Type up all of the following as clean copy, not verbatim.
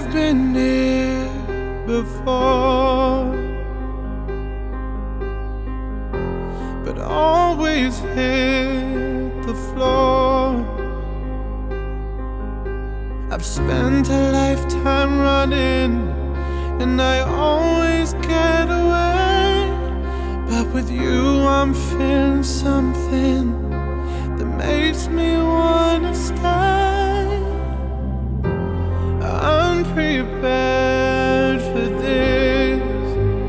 I've been here before, but always hit the floor. I've spent a lifetime running, and I always get away. But with you I'm feeling something that makes me wanna stay. Unprepared for this,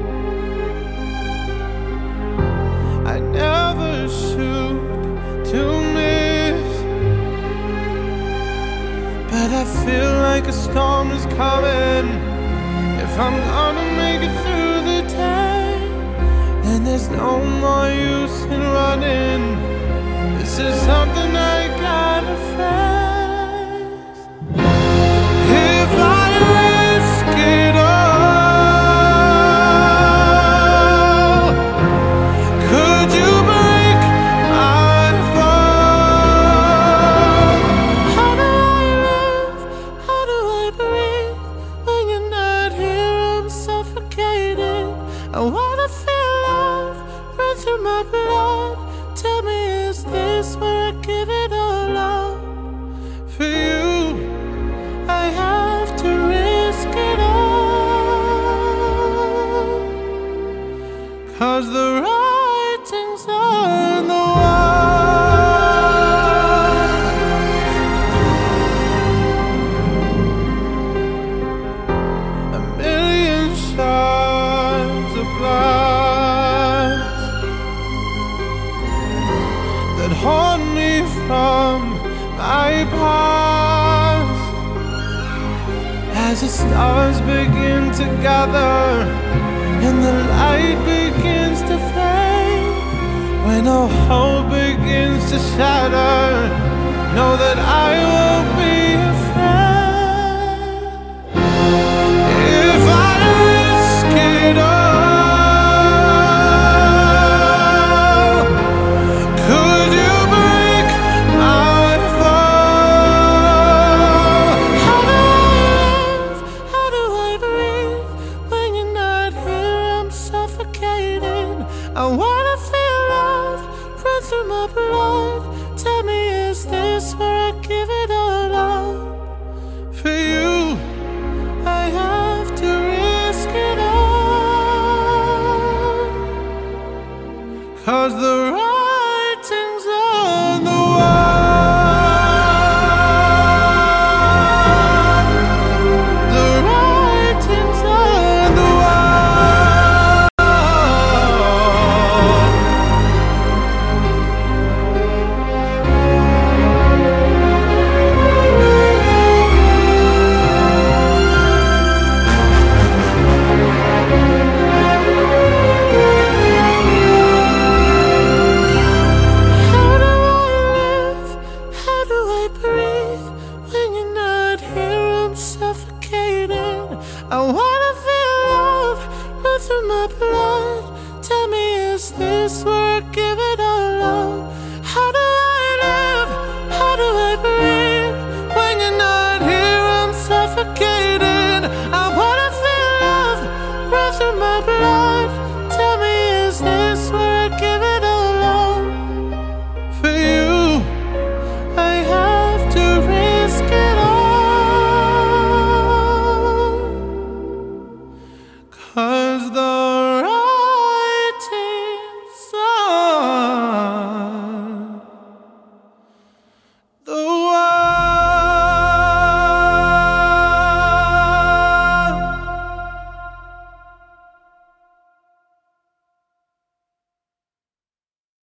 I never shoot to miss, but I feel like a storm is coming. If I'm gonna make it through the day, then there's no more use in running. This is something I gotta face. If I risk it all, could you break my fall? How do I live? How do I breathe? When you're not here, I'm suffocating. I wanna feel love run through my blood. Tell me, is this where I give it all up? For you, I have to risk it all, 'cause the writing's on the wall. A million shards of glass that haunt me from my past. As the stars begin to gather and the light begins to fade, when all hope begins to shatter, know that I won't be afraid. If I risk it all, could you break my fall? How do I live? How do I breathe? When you're not here, I'm suffocating. I wanna feel love run through my blood. Tell me, is this where I give it all up? For you, I have to risk it all, 'cause the writing's on the wall. The writing's on the wall. How do I live? How do I breathe? When you're not here, I'm suffocating. I wanna feel love run through my blood. Tell me, is this where I give it all up? How do I live? How do I breathe? When you're not here, I'm suffocating. I wanna feel love run through my blood. Tell me, is this where I give it all up? For you, I have to risk it all, 'cause the